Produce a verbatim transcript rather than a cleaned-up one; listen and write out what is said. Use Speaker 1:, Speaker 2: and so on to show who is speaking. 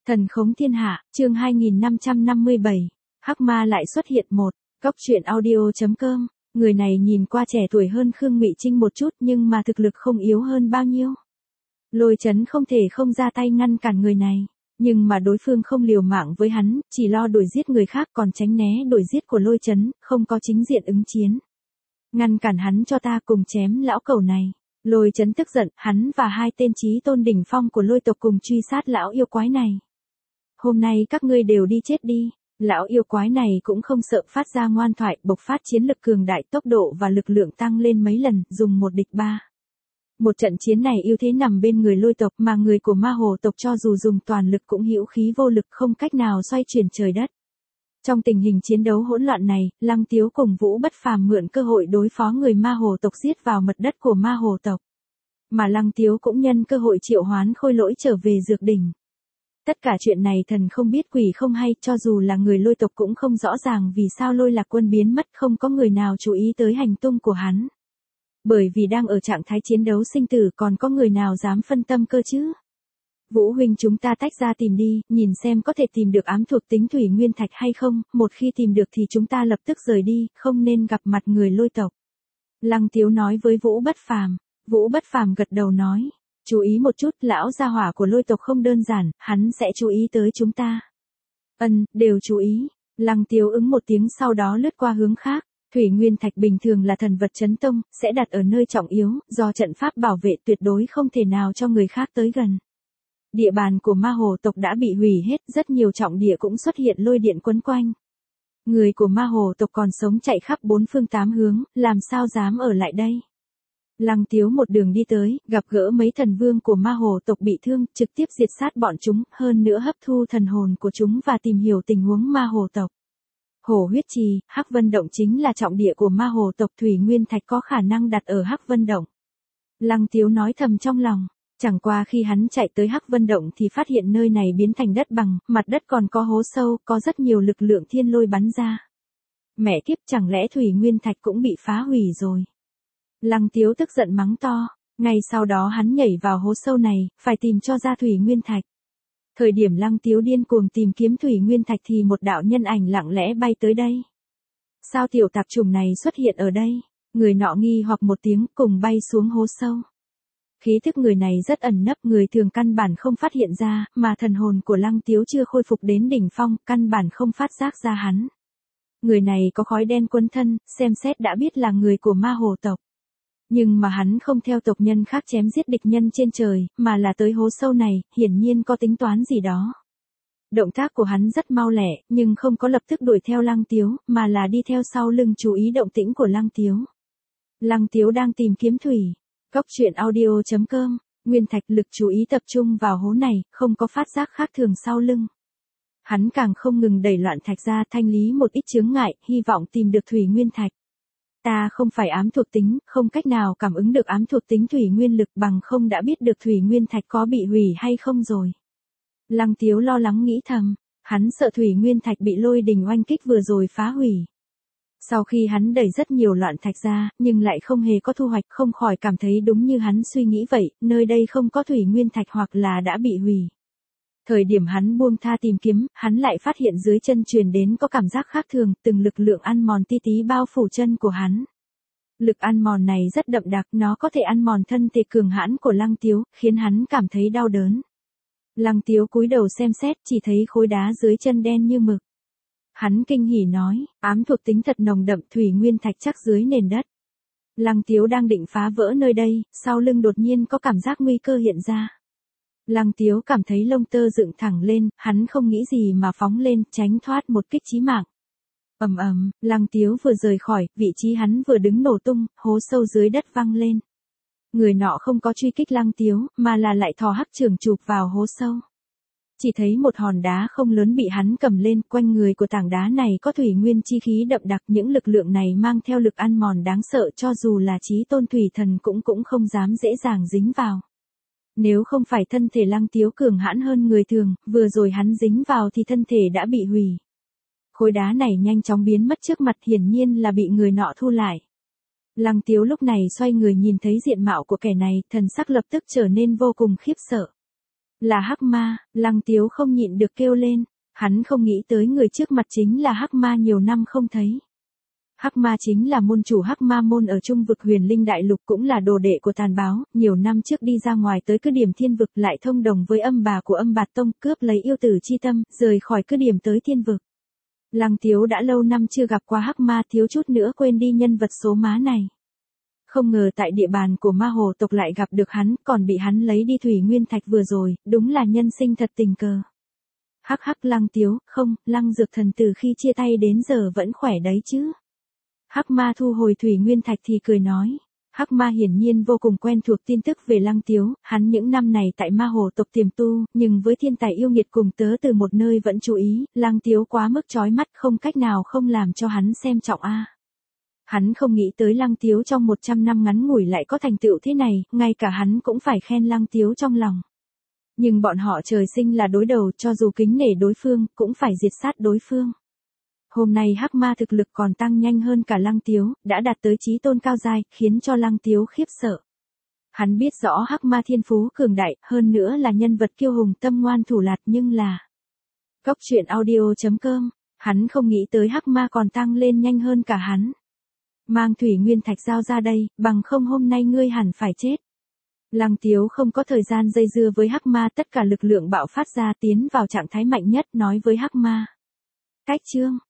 Speaker 1: Thần khống thiên hạ, chương hai nghìn năm trăm năm mươi bảy. Hắc ma lại xuất hiện một. Cóc truyện audio.com. Người này nhìn qua trẻ tuổi hơn Khương Mị Trinh một chút nhưng mà thực lực không yếu hơn bao nhiêu. Lôi Chấn không thể không ra tay ngăn cản người này. Nhưng mà đối phương không liều mạng với hắn, chỉ lo đuổi giết người khác còn tránh né đuổi giết của Lôi Chấn, không có chính diện ứng chiến. Ngăn cản hắn cho ta cùng chém lão cẩu này. Lôi Chấn tức giận, hắn và hai tên chí tôn đỉnh phong của lôi tộc cùng truy sát lão yêu quái này. Hôm nay các ngươi đều đi chết đi. Lão yêu quái này cũng không sợ phát ra ngoan thoại, bộc phát chiến lực cường đại, tốc độ và lực lượng tăng lên mấy lần, dùng một địch ba. Một trận chiến này ưu thế nằm bên người lôi tộc mà người của ma hồ tộc cho dù dùng toàn lực cũng hữu khí vô lực, không cách nào xoay chuyển trời đất. Trong tình hình chiến đấu hỗn loạn này, Lăng Tiếu cùng Vũ Bất Phàm mượn cơ hội đối phó người ma hồ tộc giết vào mật đất của ma hồ tộc. Mà Lăng Tiếu cũng nhân cơ hội triệu hoán Khôi Lỗi trở về Dược Đỉnh. Tất cả chuyện này thần không biết quỷ không hay, cho dù là người lôi tộc cũng không rõ ràng vì sao Lôi Lạc Quân biến mất, không có người nào chú ý tới hành tung của hắn. Bởi vì đang ở trạng thái chiến đấu sinh tử, còn có người nào dám phân tâm cơ chứ? Vũ huynh, chúng ta tách ra tìm đi, nhìn xem có thể tìm được ám thuộc tính thủy nguyên thạch hay không, một khi tìm được thì chúng ta lập tức rời đi, không nên gặp mặt người lôi tộc. Lăng Tiếu nói với Vũ Bất Phàm. Vũ Bất Phàm gật đầu nói. Chú ý một chút, lão gia hỏa của lôi tộc không đơn giản, hắn sẽ chú ý tới chúng ta. Ân, đều chú ý. Lăng Tiếu ứng một tiếng, sau đó lướt qua hướng khác. Thủy nguyên thạch bình thường là thần vật chấn tông, sẽ đặt ở nơi trọng yếu, do trận pháp bảo vệ tuyệt đối không thể nào cho người khác tới gần. Địa bàn của ma hồ tộc đã bị hủy hết, rất nhiều trọng địa cũng xuất hiện lôi điện quấn quanh. Người của ma hồ tộc còn sống chạy khắp bốn phương tám hướng, làm sao dám ở lại đây. Lăng Tiếu một đường đi tới, gặp gỡ mấy thần vương của ma hồ tộc bị thương, trực tiếp diệt sát bọn chúng, hơn nữa hấp thu thần hồn của chúng và tìm hiểu tình huống ma hồ tộc. Hồ huyết trì, Hắc Vân Động chính là trọng địa của ma hồ tộc, thủy nguyên thạch có khả năng đặt ở Hắc Vân Động. Lăng Tiếu nói thầm trong lòng, chẳng qua khi hắn chạy tới Hắc Vân Động thì phát hiện nơi này biến thành đất bằng, mặt đất còn có hố sâu, có rất nhiều lực lượng thiên lôi bắn ra. Mẹ kiếp, chẳng lẽ thủy nguyên thạch cũng bị phá hủy rồi? Lăng Tiếu tức giận mắng to, ngay sau đó hắn nhảy vào hố sâu này, phải tìm cho ra thủy nguyên thạch. Thời điểm Lăng Tiếu điên cuồng tìm kiếm thủy nguyên thạch thì một đạo nhân ảnh lặng lẽ bay tới đây. Sao tiểu tạp chủng này xuất hiện ở đây? Người nọ nghi hoặc một tiếng, cùng bay xuống hố sâu. Khí thức người này rất ẩn nấp, người thường căn bản không phát hiện ra, mà thần hồn của Lăng Tiếu chưa khôi phục đến đỉnh phong, căn bản không phát giác ra hắn. Người này có khói đen quấn thân, xem xét đã biết là người của ma hồ tộc. Nhưng mà hắn không theo tộc nhân khác chém giết địch nhân trên trời, mà là tới hố sâu này, hiển nhiên có tính toán gì đó. Động tác của hắn rất mau lẹ, nhưng không có lập tức đuổi theo Lăng Tiếu, mà là đi theo sau lưng chú ý động tĩnh của Lăng Tiếu. Lăng Tiếu đang tìm kiếm thủy. Cóc truyện audio.com. Nguyên thạch, lực chú ý tập trung vào hố này, không có phát giác khác thường sau lưng. Hắn càng không ngừng đẩy loạn thạch ra, thanh lý một ít chướng ngại, hy vọng tìm được thủy nguyên thạch. Ta không phải ám thuộc tính, không cách nào cảm ứng được ám thuộc tính thủy nguyên lực, bằng không đã biết được thủy nguyên thạch có bị hủy hay không rồi. Lăng Tiếu lo lắng nghĩ thầm, hắn sợ thủy nguyên thạch bị lôi đình oanh kích vừa rồi phá hủy. Sau khi hắn đẩy rất nhiều loạn thạch ra, nhưng lại không hề có thu hoạch, không khỏi cảm thấy đúng như hắn suy nghĩ vậy, nơi đây không có thủy nguyên thạch hoặc là đã bị hủy. Thời điểm hắn buông tha tìm kiếm, hắn lại phát hiện dưới chân truyền đến có cảm giác khác thường, từng lực lượng ăn mòn tí tí bao phủ chân của hắn. Lực ăn mòn này rất đậm đặc, nó có thể ăn mòn thân thể cường hãn của Lăng Tiếu, khiến hắn cảm thấy đau đớn. Lăng Tiếu cúi đầu xem xét, chỉ thấy khối đá dưới chân đen như mực. Hắn kinh hỉ nói, ám thuộc tính thật nồng đậm, thủy nguyên thạch chắc dưới nền đất. Lăng Tiếu đang định phá vỡ nơi đây, sau lưng đột nhiên có cảm giác nguy cơ hiện ra. Lăng Tiếu cảm thấy lông tơ dựng thẳng lên, hắn không nghĩ gì mà phóng lên, tránh thoát một kích chí mạng. Ầm ầm, Lăng Tiếu vừa rời khỏi, vị trí hắn vừa đứng nổ tung, hố sâu dưới đất văng lên. Người nọ không có truy kích Lăng Tiếu, mà là lại thò hắc trường chụp vào hố sâu. Chỉ thấy một hòn đá không lớn bị hắn cầm lên, quanh người của tảng đá này có thủy nguyên chi khí đậm đặc, những lực lượng này mang theo lực ăn mòn đáng sợ, cho dù là chí tôn thủy thần cũng cũng không dám dễ dàng dính vào. Nếu không phải thân thể Lăng Tiếu cường hãn hơn người thường, vừa rồi hắn dính vào thì thân thể đã bị hủy. Khối đá này nhanh chóng biến mất trước mặt, hiển nhiên là bị người nọ thu lại. Lăng Tiếu lúc này xoay người nhìn thấy diện mạo của kẻ này, thần sắc lập tức trở nên vô cùng khiếp sợ. Là hắc ma, Lăng Tiếu không nhịn được kêu lên, hắn không nghĩ tới người trước mặt chính là hắc ma nhiều năm không thấy. Hắc ma chính là môn chủ hắc ma môn ở trung vực huyền linh đại lục, cũng là đồ đệ của tàn báo, nhiều năm trước đi ra ngoài tới cứ điểm thiên vực, lại thông đồng với âm bà của âm bạt tông, cướp lấy yêu tử chi tâm, rời khỏi cứ điểm tới thiên vực. Lăng Tiếu đã lâu năm chưa gặp qua hắc ma, thiếu chút nữa quên đi nhân vật số má này. Không ngờ tại địa bàn của ma hồ tộc lại gặp được hắn, còn bị hắn lấy đi thủy nguyên thạch vừa rồi, đúng là nhân sinh thật tình cờ. Hắc hắc Lăng Tiếu, không, Lăng Dược Thần từ khi chia tay đến giờ vẫn khỏe đấy chứ. Hắc ma thu hồi thủy nguyên thạch thì cười nói. Hắc ma hiển nhiên vô cùng quen thuộc tin tức về Lăng Tiếu, hắn những năm này tại ma hồ tộc tiềm tu, nhưng với thiên tài yêu nghiệt cùng tớ từ một nơi vẫn chú ý, Lăng Tiếu quá mức chói mắt, không cách nào không làm cho hắn xem trọng a. Hắn không nghĩ tới Lăng Tiếu trong một trăm năm ngắn ngủi lại có thành tựu thế này, ngay cả hắn cũng phải khen Lăng Tiếu trong lòng. Nhưng bọn họ trời sinh là đối đầu, cho dù kính nể đối phương, cũng phải diệt sát đối phương. Hôm nay hắc ma thực lực còn tăng nhanh hơn cả Lăng Tiếu, đã đạt tới chí tôn cao giai, khiến cho Lăng Tiếu khiếp sợ. Hắn biết rõ hắc ma thiên phú cường đại, hơn nữa là nhân vật kiêu hùng tâm ngoan thủ lạt, nhưng là Cốc truyện audio chấm com, hắn không nghĩ tới hắc ma còn tăng lên nhanh hơn cả hắn. Mang thủy nguyên thạch giao ra đây, bằng không hôm nay ngươi hẳn phải chết. Lăng Tiếu không có thời gian dây dưa với hắc ma, tất cả lực lượng bạo phát ra, tiến vào trạng thái mạnh nhất, nói với hắc ma. Cách chương